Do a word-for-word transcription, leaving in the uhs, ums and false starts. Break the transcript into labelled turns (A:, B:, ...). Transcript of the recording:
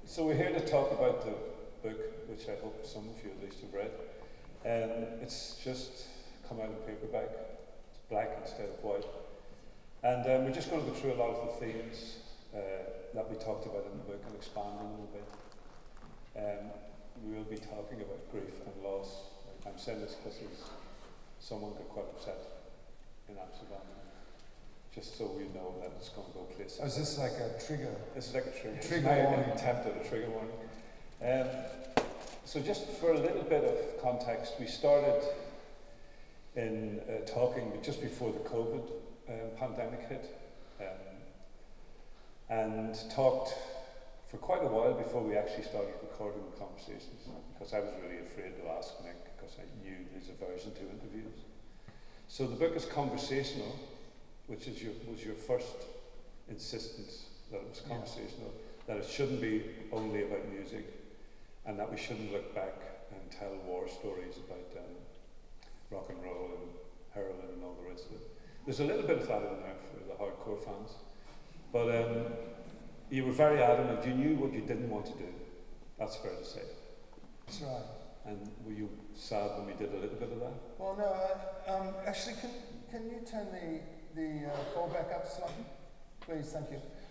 A: So we're here to talk about the book, which I hope some of you at least have read. Um, it's just come out in paperback. It's black instead of white. And um, we're just going to go through a lot of the themes uh, that we talked about in the book and expand on them a bit. Um, we will be talking about grief and loss. I'm saying this because someone got quite upset in Amsterdam. Just so we know that it's going to go places.
B: Oh, is this like a trigger?
A: This is like a trigger.
B: Trigger
A: it's
B: warning.
A: An attempt at a trigger warning. Um, so just for a little bit of context, we started in uh, talking just before the COVID um, pandemic hit, um, and talked for quite a while before we actually started recording the conversations, because I was really afraid to ask Nick, because I knew his aversion to interviews. So the book is conversational, which is your, was your first insistence that it was conversational, yeah. That it shouldn't be only about music, and that we shouldn't look back and tell war stories about um, rock and roll and heroin and all the rest of it. There's a little bit of that in there for the hardcore fans, but um, you were very adamant. You knew what you didn't want to do. That's fair to say.
B: That's right.
A: And were you sad when we did a little bit of that?
B: Well, no. I, um, actually, can can you turn the the uh, fall back up slightly, please? Thank you.